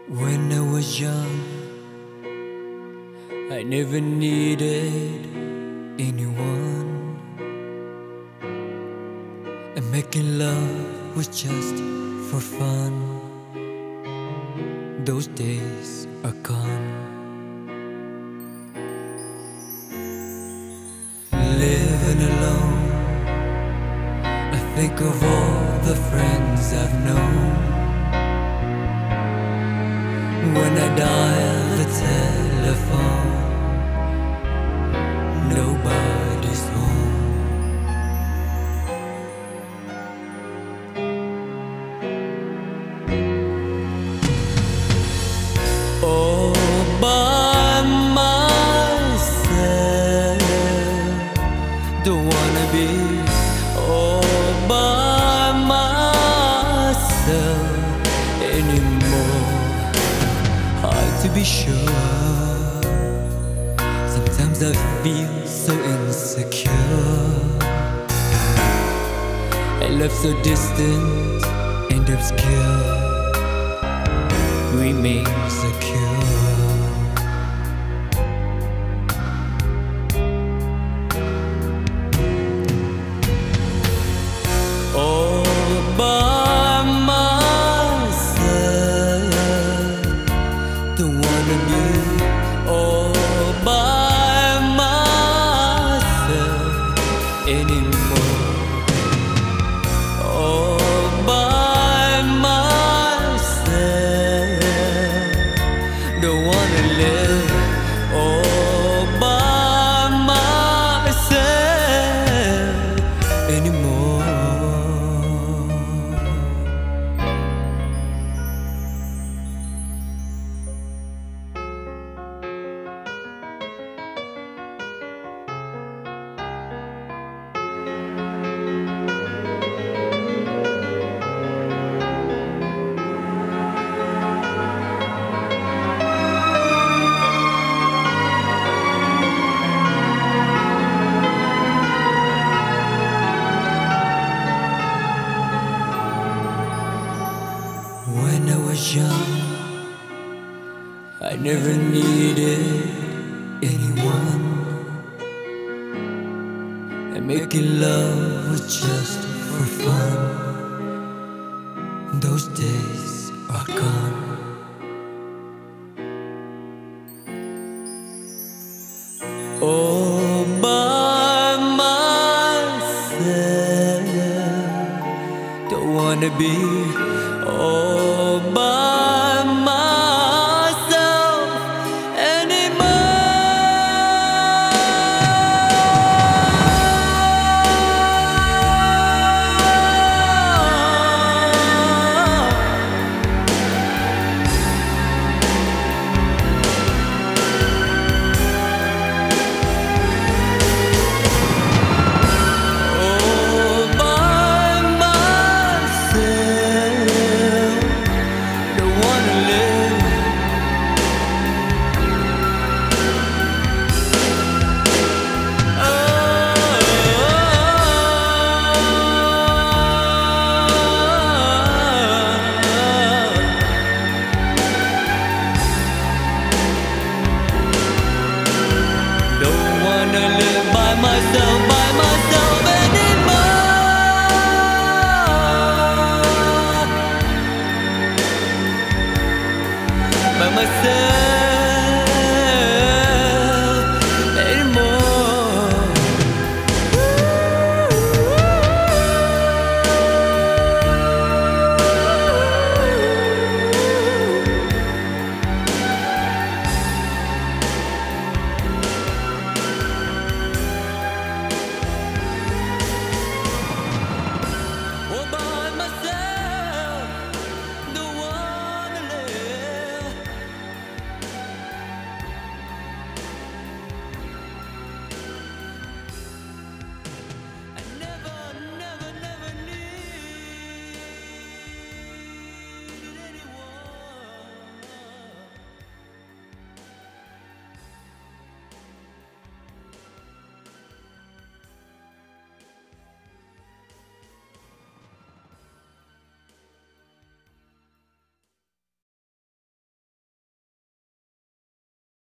When I was young, I never needed anyone, and making love was just for fun. Those days are gone. Living alone, I think of all the friends I've known. When I dial the telephone, nobody's home. All by myself, don't wanna be all by myself anymore. Hard to be sure. Sometimes I feel so insecure. A love so distant and obscure remains secure. All by myself, don't wanna be all by myself anymore. All by myself, don't wanna live all by myself anymore. When I was young, I never needed anyone, and making love was just for fun. Those days are gone. All by myself, don't wanna be all